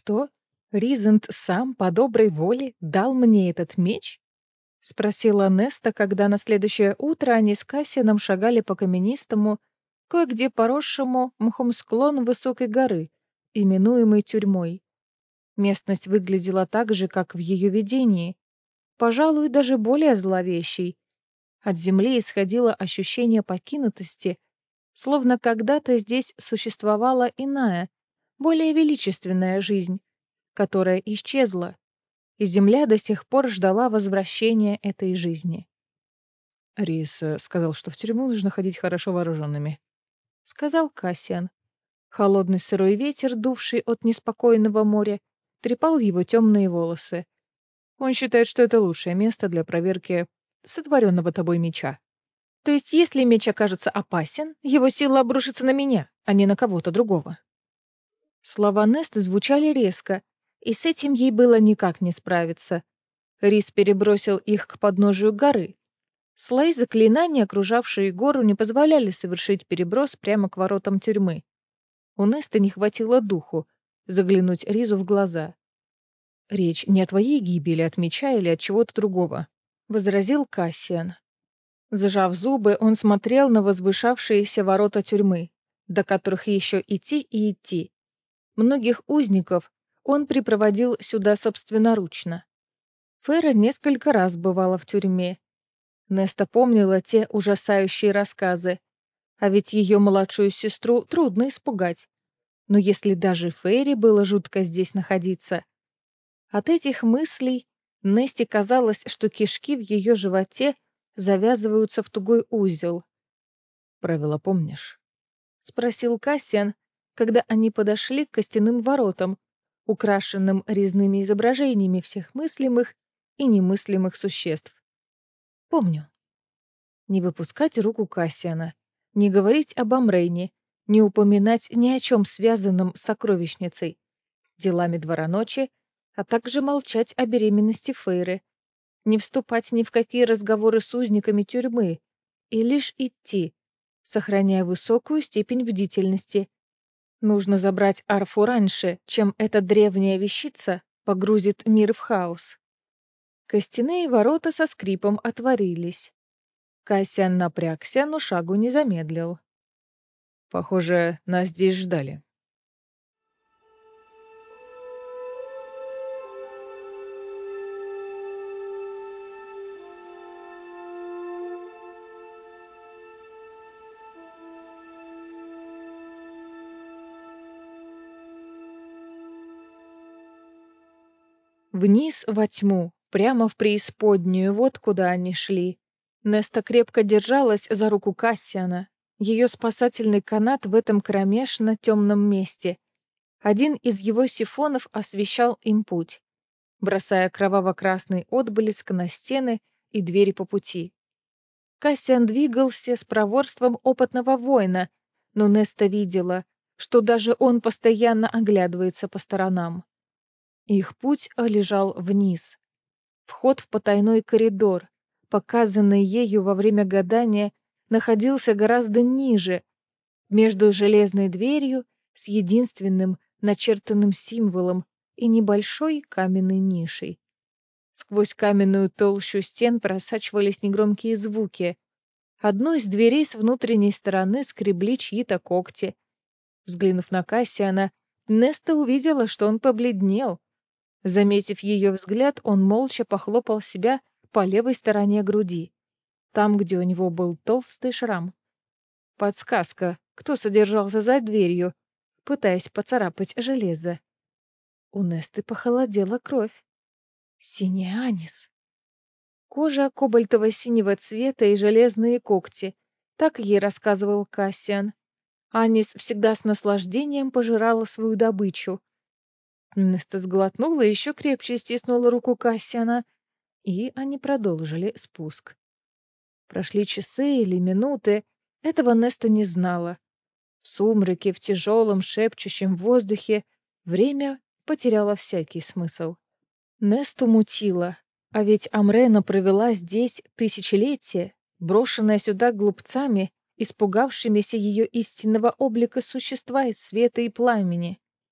что, Ризент сам по доброй воле дал мне этот меч?» — спросила Неста, когда на следующее утро они с Кассианом шагали по каменистому, кое-где поросшему мхом склону высокой горы, именуемой тюрьмой. Местность выглядела так же, как в ее видении, пожалуй, даже более зловещей. От земли исходило ощущение покинутости, словно когда-то здесь существовала иная, более величественная жизнь, которая исчезла, и земля до сих пор ждала возвращения этой жизни. Рис сказал, что в тюрьму нужно ходить хорошо вооруженными. Сказал Кассиан. Холодный сырой ветер, дувший от неспокойного моря, трепал его темные волосы. Он считает, что это лучшее место для проверки сотворенного тобой меча. То есть, если меч окажется опасен, его сила обрушится на меня, а не на кого-то другого. Слова Несты звучали резко, и с этим ей было никак не справиться. Рис перебросил их к подножию горы. Слои заклинаний, окружавшие гору, не позволяли совершить переброс прямо к воротам тюрьмы. У Несты не хватило духу заглянуть Ризу в глаза. «Речь не о твоей гибели от меча или от чего-то другого», — возразил Кассиан. Сжав зубы, он смотрел на возвышавшиеся ворота тюрьмы, до которых еще идти и идти. Многих узников он припроводил сюда собственноручно. Фейра несколько раз бывала в тюрьме. Неста помнила те ужасающие рассказы, а ведь ее младшую сестру трудно испугать. Но если даже Фейре было жутко здесь находиться... От этих мыслей Несте казалось, что кишки в ее животе завязываются в тугой узел. «Правила помнишь?» — спросил Кассиан, когда они подошли к костяным воротам, украшенным резными изображениями всех мыслимых и немыслимых существ. «Помню». Не выпускать руку Кассиана, не говорить об Амрейне, не упоминать ни о чем связанном с сокровищницей, делами двора ночи, а также молчать о беременности Фейры, не вступать ни в какие разговоры с узниками тюрьмы и лишь идти, сохраняя высокую степень бдительности. Нужно забрать арфу раньше, чем эта древняя вещица погрузит мир в хаос. Костяные ворота со скрипом отворились. Кассиан напрягся, но шагу не замедлил. «Похоже, нас здесь ждали». Вниз во тьму, прямо в преисподнюю, вот куда они шли. Неста крепко держалась за руку Кассиана. Ее спасательный канат в этом кромешно темном месте. Один из его сифонов освещал им путь, бросая кроваво-красный отблеск на стены и двери по пути. Кассиан двигался с проворством опытного воина, но Неста видела, что даже он постоянно оглядывается по сторонам. Их путь лежал вниз. Вход в потайной коридор, показанный ею во время гадания, находился гораздо ниже, между железной дверью с единственным начертанным символом и небольшой каменной нишей. Сквозь каменную толщу стен просачивались негромкие звуки. Одну из дверей с внутренней стороны скребли чьи-то когти. Взглянув на Кассиана, Неста увидела, что он побледнел. Заметив ее взгляд, он молча похлопал себя по левой стороне груди, там, где у него был толстый шрам. Подсказка, кто содержался за дверью, пытаясь поцарапать железо. У Несты похолодела кровь. Синий анис. Кожа кобальтово-синего цвета и железные когти. Так ей рассказывал Кассиан. Анис всегда с наслаждением пожирала свою добычу. Неста сглотнула и еще крепче стиснула руку Кассиана, и они продолжили спуск. Прошли часы или минуты, этого Неста не знала. В сумраке, в тяжелом шепчущем воздухе время потеряло всякий смысл. Несту мутило, а ведь Амрена провела здесь тысячелетия, брошенная сюда глупцами, испугавшимися ее истинного облика существа из света и пламени.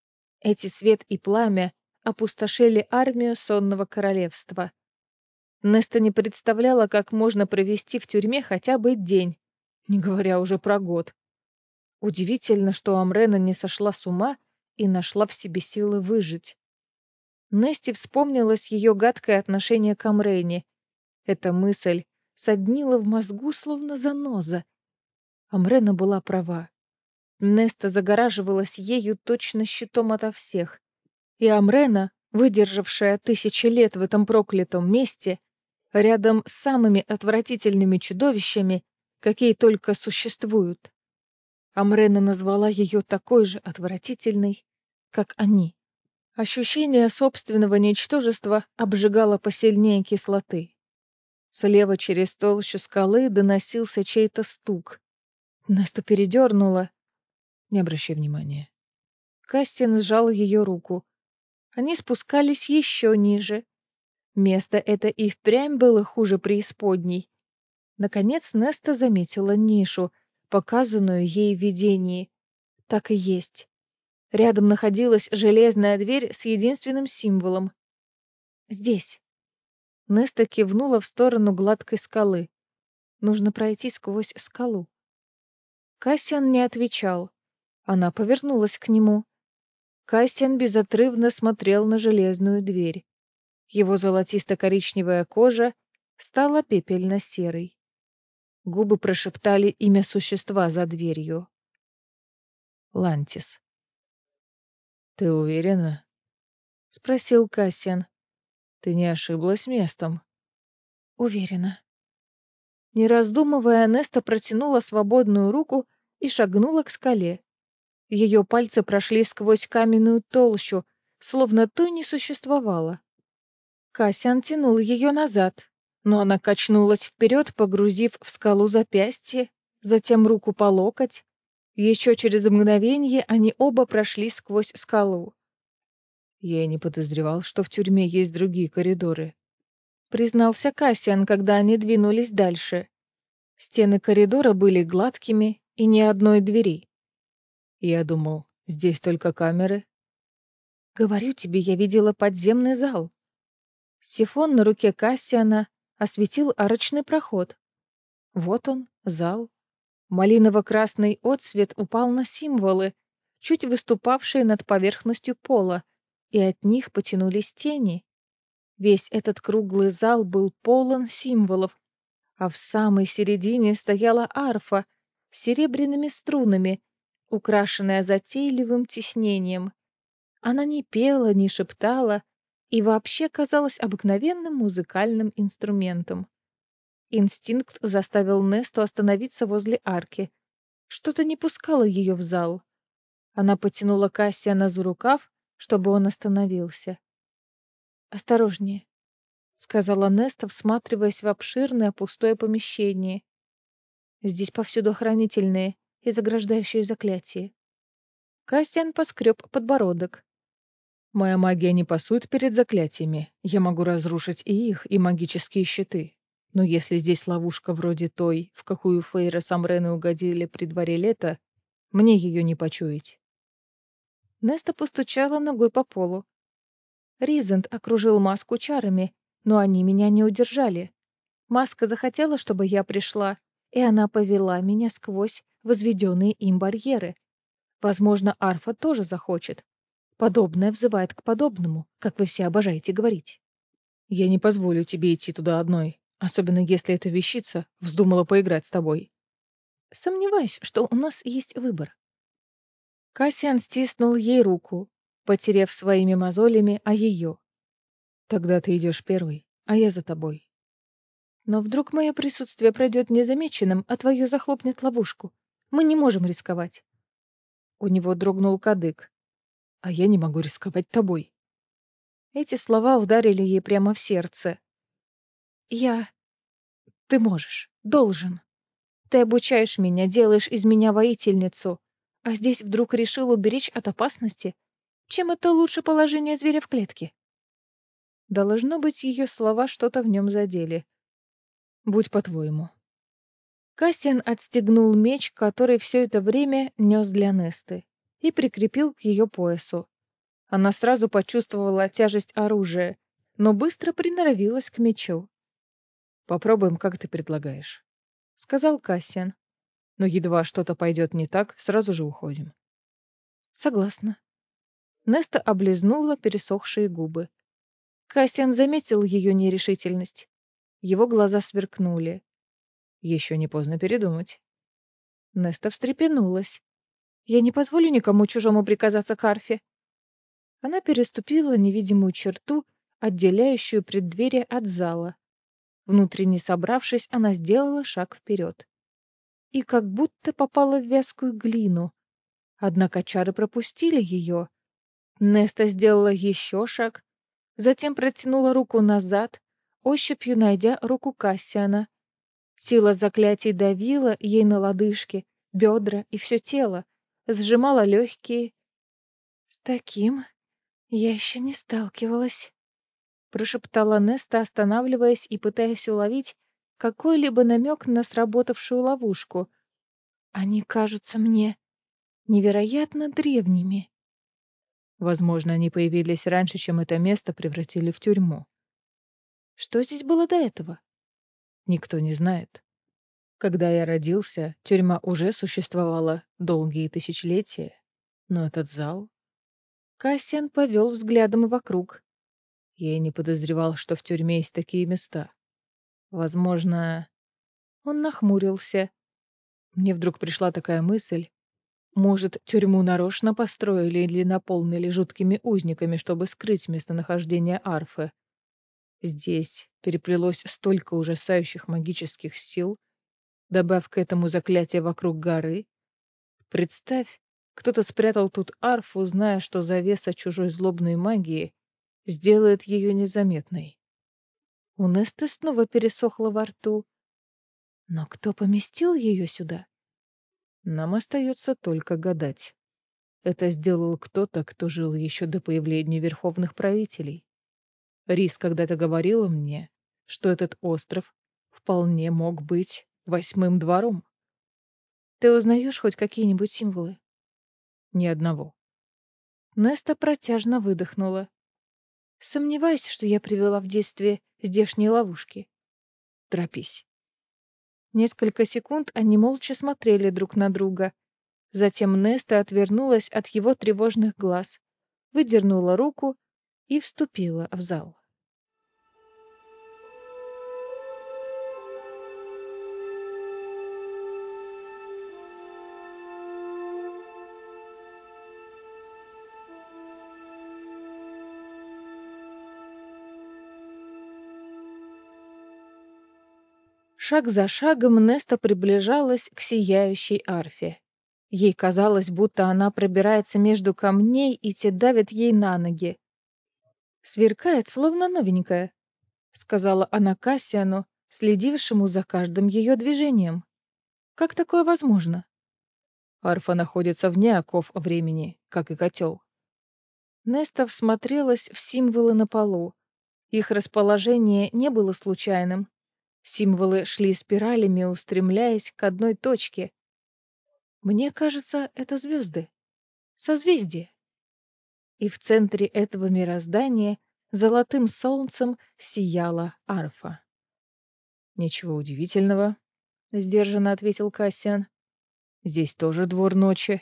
Эти свет и пламя опустошили армию сонного королевства. Неста не представляла, как можно провести в тюрьме хотя бы день, не говоря уже про год. Удивительно, что Амрена не сошла с ума и нашла в себе силы выжить. Несте вспомнилось ее гадкое отношение к Амрене. Эта мысль соднила в мозгу, словно заноза. Амрена была права. Неста загораживалась ею точно щитом ото всех. И Амрена, выдержавшая 1000 лет в этом проклятом месте, рядом с самыми отвратительными чудовищами, какие только существуют. Амрена назвала ее такой же отвратительной, как они. Ощущение собственного ничтожества обжигало посильнее кислоты. Слева через толщу скалы доносился чей-то стук. Насту передернуло. Не обращай внимания. Кастин сжал ее руку. Они спускались еще ниже. Место это и впрямь было хуже преисподней. Наконец Неста заметила нишу, показанную ей в видении. Так и есть. Рядом находилась железная дверь с единственным символом. Здесь. Неста кивнула в сторону гладкой скалы. Нужно пройти сквозь скалу. Кассиан не отвечал. Она повернулась к нему. Кассиан безотрывно смотрел на железную дверь. Его золотисто-коричневая кожа стала пепельно-серой. Губы прошептали имя существа за дверью. Лантис. «Ты уверена?» — спросил Кассиан. «Ты не ошиблась местом?» «Уверена». Не раздумывая, Неста протянула свободную руку и шагнула к скале. Ее пальцы прошли сквозь каменную толщу, словно той не существовало. Кассиан тянул ее назад, но она качнулась вперед, погрузив в скалу запястье, затем руку по локоть. Еще через мгновение они оба прошли сквозь скалу. «Я и не подозревал, что в тюрьме есть другие коридоры», — признался Кассиан, когда они двинулись дальше. Стены коридора были гладкими и ни одной двери. «Я думал, здесь только камеры». «Говорю тебе, я видела подземный зал». Сифон на руке Кассиана осветил арочный проход. Вот он, зал. Малиново-красный отсвет упал на символы, чуть выступавшие над поверхностью пола, и от них потянулись тени. Весь этот круглый зал был полон символов, а в самой середине стояла арфа с серебряными струнами, украшенная затейливым тиснением. Она не пела, не шептала и вообще казалась обыкновенным музыкальным инструментом. Инстинкт заставил Несту остановиться возле арки. Что-то не пускало ее в зал. Она потянула Кассиана за рукав, чтобы он остановился. «Осторожнее», — сказала Неста, всматриваясь в обширное пустое помещение. «Здесь повсюду охранительные и заграждающие заклятия». Кассиан поскреб подбородок. «Моя магия не пасует перед заклятиями. Я могу разрушить и их, и магические щиты. Но если здесь ловушка вроде той, в какую Фейра с Амреной угодили при дворе лета, мне ее не почуять». Неста постучала ногой по полу. Ризент окружил маску чарами, но они меня не удержали. Маска захотела, чтобы я пришла, и она повела меня сквозь возведенные им барьеры. Возможно, Арфа тоже захочет. Подобное взывает к подобному, как вы все обожаете говорить. «Я не позволю тебе идти туда одной, особенно если эта вещица вздумала поиграть с тобой». Сомневаюсь, что у нас есть выбор. Кассиан стиснул ей руку, потерев своими мозолями о ее. «Тогда ты идешь первый, а я за тобой». Но вдруг мое присутствие пройдет незамеченным, а твое захлопнет ловушку. Мы не можем рисковать. У него дрогнул кадык. «А я не могу рисковать тобой». Эти слова ударили ей прямо в сердце. Я... Ты можешь, должен. Ты обучаешь меня, делаешь из меня воительницу. А здесь вдруг решил уберечь от опасности? Чем это лучше положения зверя в клетке? Должно быть, ее слова что-то в нем задели. «Будь по-твоему». Кассиан отстегнул меч, который все это время нес для Несты, и прикрепил к ее поясу. Она сразу почувствовала тяжесть оружия, но быстро приноровилась к мечу. «Попробуем, как ты предлагаешь», — сказал Кассиан. «Но едва что-то пойдет не так, сразу же уходим». «Согласна». Неста облизнула пересохшие губы. Кассиан заметил ее нерешительность. Его глаза сверкнули. «Еще не поздно передумать». Неста встрепенулась. «Я не позволю никому чужому приказаться к Арфе». Она переступила невидимую черту, отделяющую преддверие от зала. Внутренне собравшись, она сделала шаг вперед. И как будто попала в вязкую глину. Однако чары пропустили ее. Неста сделала еще шаг, затем протянула руку назад, ощупью найдя руку Кассиана. Сила заклятий давила ей на лодыжки, бедра и все тело, сжимала легкие. «С таким я еще не сталкивалась», — прошептала Неста, останавливаясь и пытаясь уловить какой-либо намек на сработавшую ловушку. «Они кажутся мне невероятно древними». Возможно, они появились раньше, чем это место превратили в тюрьму. Что здесь было до этого? Никто не знает. Когда я родился, тюрьма уже существовала долгие тысячелетия. Но этот зал... Кассиан повел взглядом вокруг. Я и не подозревал, что в тюрьме есть такие места. Возможно... Он нахмурился. Мне вдруг пришла такая мысль. Может, тюрьму нарочно построили или наполнили жуткими узниками, чтобы скрыть местонахождение Арфы. Здесь переплелось столько ужасающих магических сил, добавь к этому заклятие вокруг горы. Представь, кто-то спрятал тут Арфу, зная, что завеса чужой злобной магии сделает ее незаметной. У Несты снова пересохло во рту. Но кто поместил ее сюда? Нам остается только гадать. Это сделал кто-то, кто жил еще до появления верховных правителей. Рис когда-то говорила мне, что этот остров вполне мог быть восьмым двором. Ты узнаешь хоть какие-нибудь символы? Ни одного. Неста протяжно выдохнула. Сомневаюсь, что я привела в действие здешние ловушки. Торопись. Несколько секунд они молча смотрели друг на друга. Затем Неста отвернулась от его тревожных глаз, выдернула руку и вступила в зал. Шаг за шагом Неста приближалась к сияющей арфе. Ей казалось, будто она пробирается между камней, и те давят ей на ноги. «Сверкает, словно новенькая», — сказала она Кассиану, следившему за каждым ее движением. «Как такое возможно?» Арфа находится вне оков времени, как и котел. Неста всмотрелась в символы на полу. Их расположение не было случайным. Символы шли спиралями, устремляясь к одной точке. Мне кажется, это звезды. Созвездие. И в центре этого мироздания золотым солнцем сияла арфа. Ничего удивительного, Сдержанно ответил Кассиан. здесь тоже двор ночи.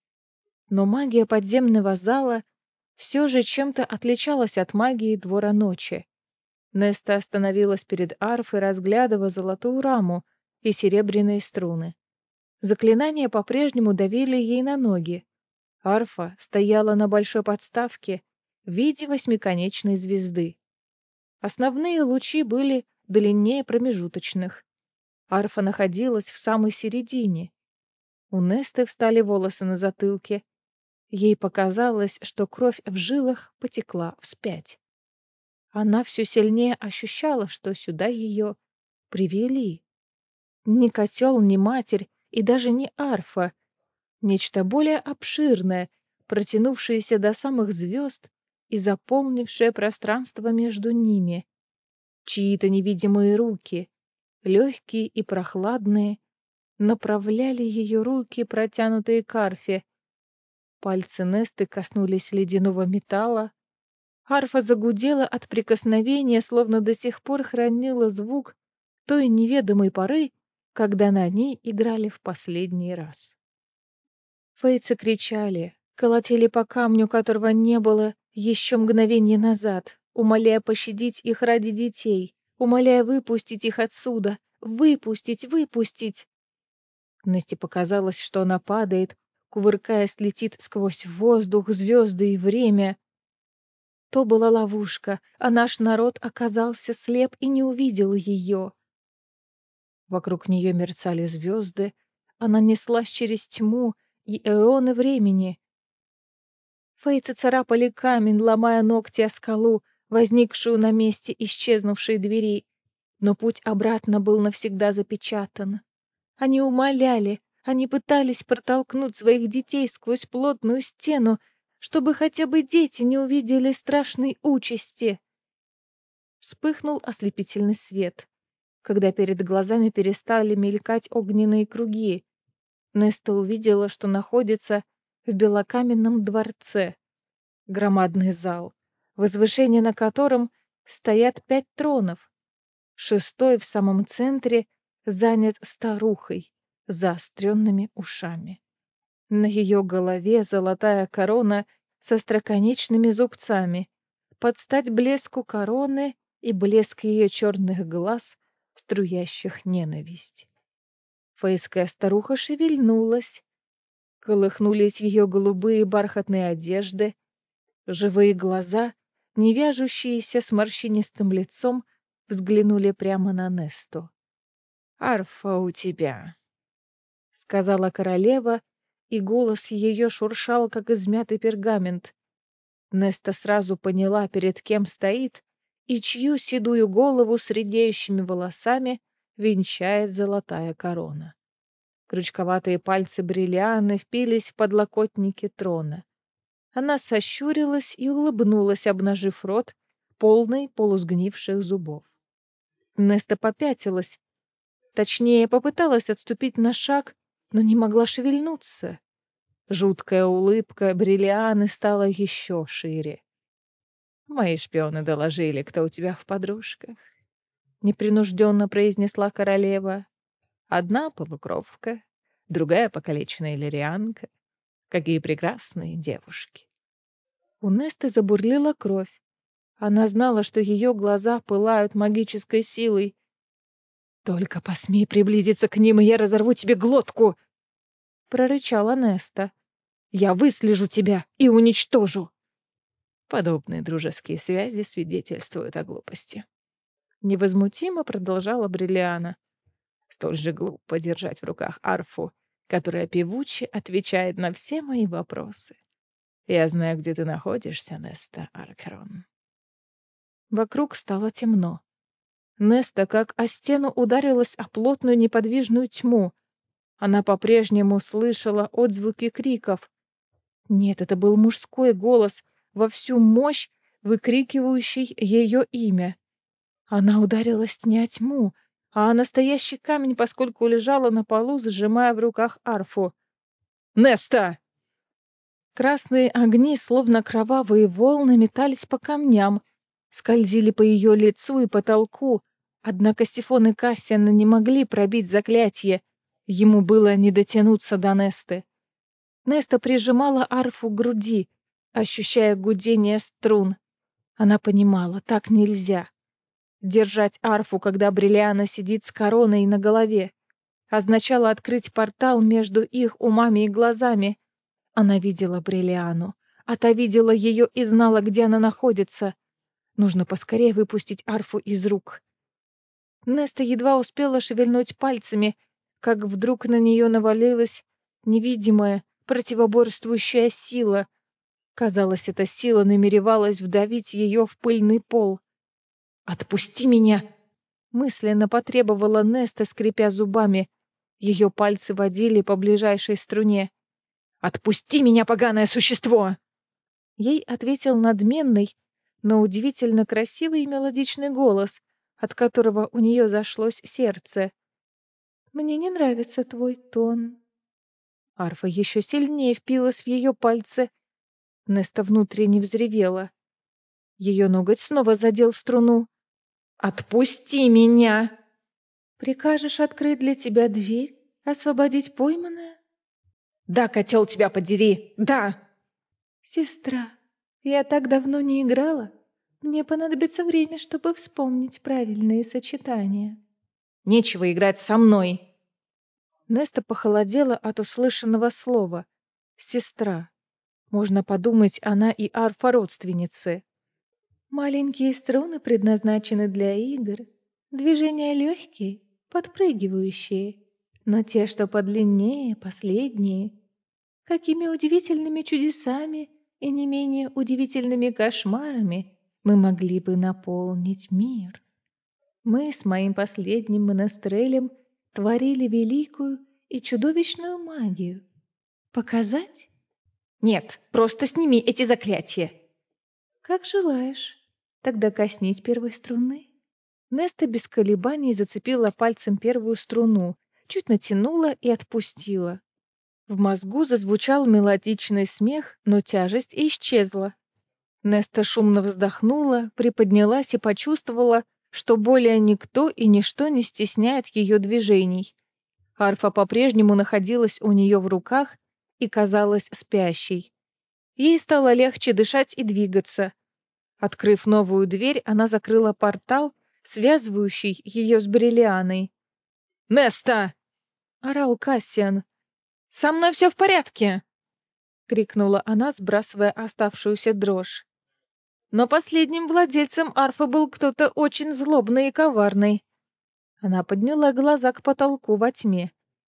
Но магия подземного зала все же чем-то отличалась от магии двора ночи. Неста остановилась перед арфой, разглядывая золотую раму и серебряные струны. Заклинания по-прежнему давили ей на ноги. Арфа стояла на большой подставке в виде восьмиконечной звезды. Основные лучи были длиннее промежуточных. Арфа находилась в самой середине. У Несты встали волосы на затылке. Ей показалось, что кровь в жилах потекла вспять. Она все сильнее ощущала, что сюда ее привели. Ни котел, ни матерь и даже не арфа. Нечто более обширное, протянувшееся до самых звезд и заполнившее пространство между ними. Чьи-то невидимые руки, легкие и прохладные, направляли ее руки, протянутые к арфе. Пальцы Несты коснулись ледяного металла. Арфа загудела от прикосновения, словно до сих пор хранила звук той неведомой поры, когда на ней играли в последний раз. Фейцы кричали, колотили по камню, которого не было еще мгновение назад, умоляя пощадить их ради детей, умоляя выпустить их отсюда, выпустить, выпустить. Насте показалось, что она падает, кувыркаясь, летит сквозь воздух, звезды и время. То была ловушка, а наш народ оказался слеп и не увидел ее. Вокруг нее мерцали звезды, она неслась через тьму и эоны времени. Фейцы царапали камень, ломая ногти о скалу, возникшую на месте исчезнувшей двери, но путь обратно был навсегда запечатан. Они умоляли, они пытались протолкнуть своих детей сквозь плотную стену, чтобы хотя бы дети не увидели страшной участи. Вспыхнул ослепительный свет, когда перед глазами перестали мелькать огненные круги. Неста увидела, что находится в белокаменном дворце. Громадный зал, возвышение на котором стоят 5 тронов. 6-й в самом центре занят старухой с заостренными ушами. На ее голове золотая корона со остроконечными зубцами. Под стать блеску короны и блеск ее черных глаз, струящих ненависть. Фейская старуха шевельнулась. Колыхнулись ее голубые бархатные одежды. Живые глаза, не вяжущиеся с морщинистым лицом, взглянули прямо на Несту. «Арфа у тебя», — сказала королева, и голос ее шуршал, как измятый пергамент. Неста сразу поняла, перед кем стоит, и чью седую голову с редеющими волосами венчает золотая корона. Крючковатые пальцы Бриллианы впились в подлокотники трона. Она сощурилась и улыбнулась, обнажив рот, полный полусгнивших зубов. Неста попятилась, точнее, попыталась отступить на шаг, но не могла шевельнуться. Жуткая улыбка Бриллианы стала еще шире. «Мои шпионы доложили, кто у тебя в подружках», — непринужденно произнесла королева. «Одна полукровка, другая покалеченная лирианка. Какие прекрасные девушки!» У Несты забурлила кровь. Она знала, что ее глаза пылают магической силой. «Только посмей приблизиться к ним, и я разорву тебе глотку!» — прорычала Неста. «Я выслежу тебя и уничтожу!» Подобные дружеские связи свидетельствуют о глупости. Невозмутимо продолжала Бриллиана. Столь же глупо держать в руках арфу, которая певуче отвечает на все мои вопросы. Я знаю, где ты находишься, Неста Аркерон. Вокруг стало темно. Неста, как о стену, ударилась о плотную неподвижную тьму. Она по-прежнему слышала отзвуки криков. Нет, это был мужской голос, во всю мощь выкрикивающий ее имя. Она ударилась не о тьму, а о настоящий камень, поскольку лежала на полу, сжимая в руках арфу. «Неста!» Красные огни, словно кровавые волны, метались по камням, скользили по ее лицу и потолку, однако Сифон и Кассиан не могли пробить заклятие. Ему было не дотянуться до Несты. Неста прижимала арфу к груди, ощущая гудение струн. Она понимала, так нельзя. Держать арфу, когда Бриллиана сидит с короной на голове, означало открыть портал между их умами и глазами. Она видела Бриллиану, а та видела ее и знала, где она находится. Нужно поскорее выпустить арфу из рук. Неста едва успела шевельнуть пальцами, как вдруг на нее навалилась невидимая, противоборствующая сила. Казалось, эта сила намеревалась вдавить ее в пыльный пол. «Отпусти меня!» — мысленно потребовала Неста, скрипя зубами. Ее пальцы водили по ближайшей струне. «Отпусти меня, поганое существо!» Ей ответил надменный, но удивительно красивый и мелодичный голос, от которого у нее зашлось сердце. «Мне не нравится твой тон». Арфа еще сильнее впилась в ее пальцы. Неста внутренне взревела. Ее ноготь снова задел струну. «Отпусти меня!» «Прикажешь открыть для тебя дверь? Освободить пойманное?» «Да, котел тебя подери! Да!» «Сестра, я так давно не играла. Мне понадобится время, чтобы вспомнить правильные сочетания». «Нечего играть со мной!» Неста похолодела от услышанного слова. «Сестра». Можно подумать, она и Арфа родственницы. Маленькие струны предназначены для игр. Движения легкие, подпрыгивающие. Но те, что подлиннее, последние. Какими удивительными чудесами и не менее удивительными кошмарами мы могли бы наполнить мир. Мы с моим последним монастрелем творили великую и чудовищную магию. Показать? Нет, просто сними эти заклятия. Как желаешь. Тогда коснись первой струны. Неста без колебаний зацепила пальцем первую струну, чуть натянула и отпустила. В мозгу зазвучал мелодичный смех, но тяжесть исчезла. Неста шумно вздохнула, приподнялась и почувствовала, что более никто и ничто не стесняет ее движений. Арфа по-прежнему находилась у нее в руках и казалась спящей. Ей стало легче дышать и двигаться. Открыв новую дверь, она закрыла портал, связывающий ее с Бриллианой. «Неста!» — орал Кассиан. «Со мной все в порядке!» — крикнула она, сбрасывая оставшуюся дрожь. Но последним владельцем арфы был кто-то очень злобный и коварный. Она подняла глаза к потолку во тьме.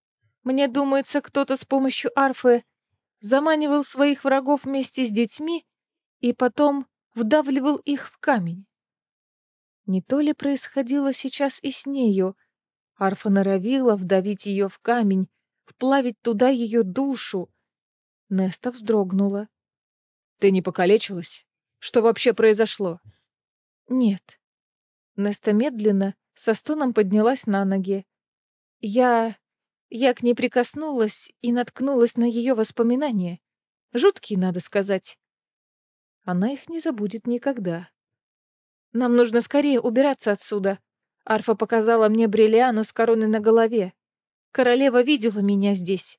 Мне думается, кто-то с помощью арфы заманивал своих врагов вместе с детьми и потом вдавливал их в камень. Не то ли происходило сейчас и с нею? Арфа норовила вдавить ее в камень, вплавить туда ее душу. Неста вздрогнула. «Ты не покалечилась? Что вообще произошло?» «Нет». Неста медленно, со стоном поднялась на ноги. Я... Я к ней прикоснулась и наткнулась на ее воспоминания. Жуткие, надо сказать. Она их не забудет никогда. Нам нужно скорее убираться отсюда. Арфа показала мне Бриллиану с короной на голове. Королева видела меня здесь.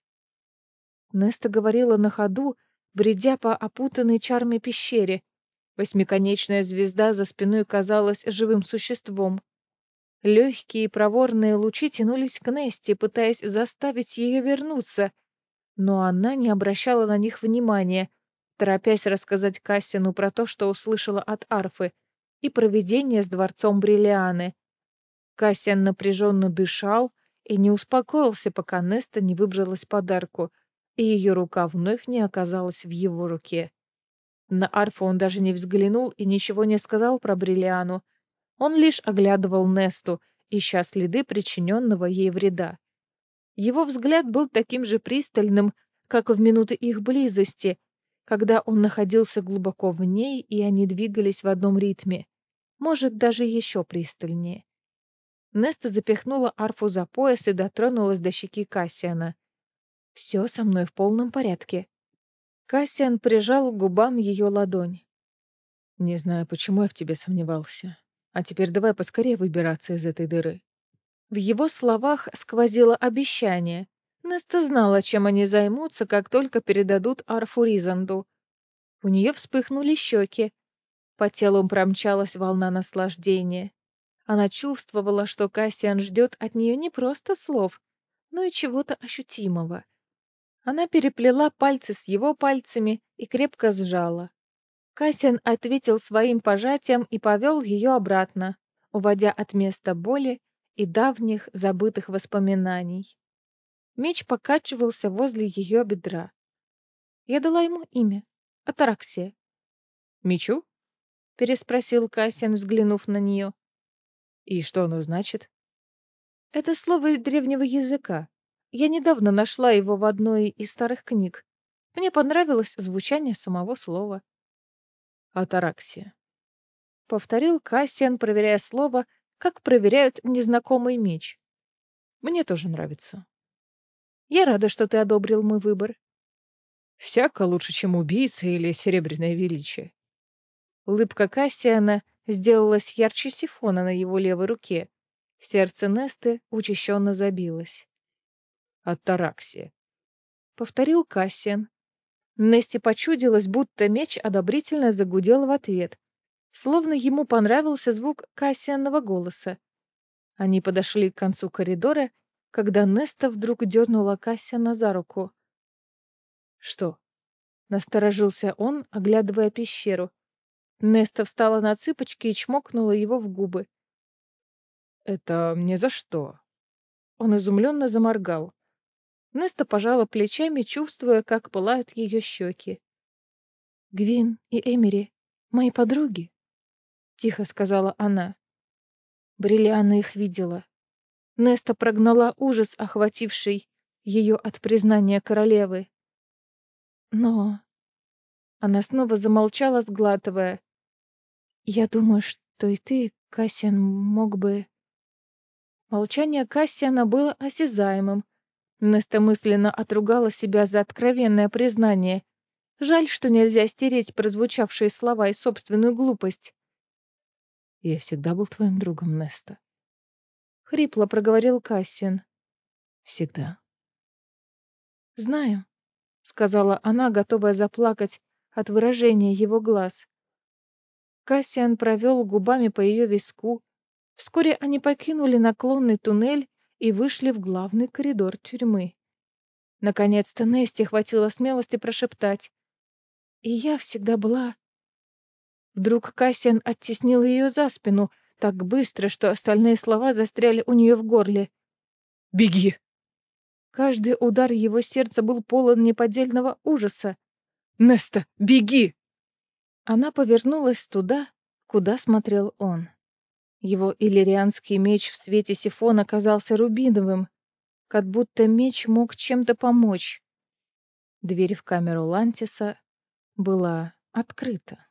Неста говорила на ходу, бредя по опутанной чарами пещере. Восьмиконечная звезда за спиной казалась живым существом. Легкие и проворные лучи тянулись к Несте, пытаясь заставить ее вернуться, но она не обращала на них внимания, торопясь рассказать Кассину про то, что услышала от Арфы, и про видение с дворцом Бриллианы. Кассиан напряженно дышал и не успокоился, пока Неста не выбралась подарку, и ее рука вновь не оказалась в его руке. На Арфу он даже не взглянул и ничего не сказал про Бриллиану. Он лишь оглядывал Несту, ища следы причиненного ей вреда. Его взгляд был таким же пристальным, как в минуты их близости, когда он находился глубоко в ней, и они двигались в одном ритме. Может, даже еще пристальнее. Неста запихнула арфу за пояс и дотронулась до щеки Кассиана. «Все со мной в полном порядке». Кассиан прижал к губам ее ладонь. «Не знаю, почему я в тебе сомневался. А теперь давай поскорее выбираться из этой дыры». В его словах сквозило обещание. Неста знала, чем они займутся, как только передадут арфу Ризанду. У нее вспыхнули щеки. По телу промчалась волна наслаждения. Она чувствовала, что Кассиан ждет от нее не просто слов, но и чего-то ощутимого. Она переплела пальцы с его пальцами и крепко сжала. Кассиан ответил своим пожатием и повел ее обратно, уводя от места боли и давних забытых воспоминаний. Меч покачивался возле ее бедра. Я дала ему имя — Атараксия. «Мечу?» — переспросил Кассиан, взглянув на нее. «И что оно значит?» «Это слово из древнего языка. Я недавно нашла его в одной из старых книг. Мне понравилось звучание самого слова». «Атараксия». Повторил Кассиан, проверяя слово, как проверяют незнакомый меч. «Мне тоже нравится». Я рада, что ты одобрил мой выбор. Всяко лучше, чем убийца или серебряное величие. Улыбка Кассиана сделалась ярче сифона на его левой руке. Сердце Несты учащенно забилось. Атараксия. Повторил Кассиан. Несте почудилось, будто меч одобрительно загудел в ответ, словно ему понравился звук Кассианова голоса. Они подошли к концу коридора, когда Неста вдруг дернула Кассиана за руку. Что? Насторожился он, оглядывая пещеру. Неста встала на цыпочки и чмокнула его в губы. Это мне за что? Он изумленно заморгал. Неста пожала плечами, чувствуя, как пылают ее щеки. «Гвин и Эмери, мои подруги», — тихо сказала она. Бриллианна их видела. Неста прогнала ужас, охвативший ее от признания королевы. Но... Она снова замолчала, сглатывая. «Я думаю, что и ты, Кассиан, мог бы...» Молчание Кассиана было осязаемым. Неста мысленно отругала себя за откровенное признание. Жаль, что нельзя стереть прозвучавшие слова и собственную глупость. Я всегда был твоим другом, Неста. Хрипло проговорил Кассиан. Всегда. «Знаю», — сказала она, готовая заплакать от выражения его глаз. Кассиан провел губами по ее виску. Вскоре они покинули наклонный туннель и вышли в главный коридор тюрьмы. Наконец-то Несте хватило смелости прошептать. «И я всегда была...» Вдруг Кассиан оттеснил ее за спину так быстро, что остальные слова застряли у нее в горле. Беги! Каждый удар его сердца был полон неподдельного ужаса. Неста, беги! Она повернулась туда, куда смотрел он. Его иллирианский меч в свете сифона казался рубиновым, как будто меч мог чем-то помочь. Дверь в камеру Лантиса была открыта.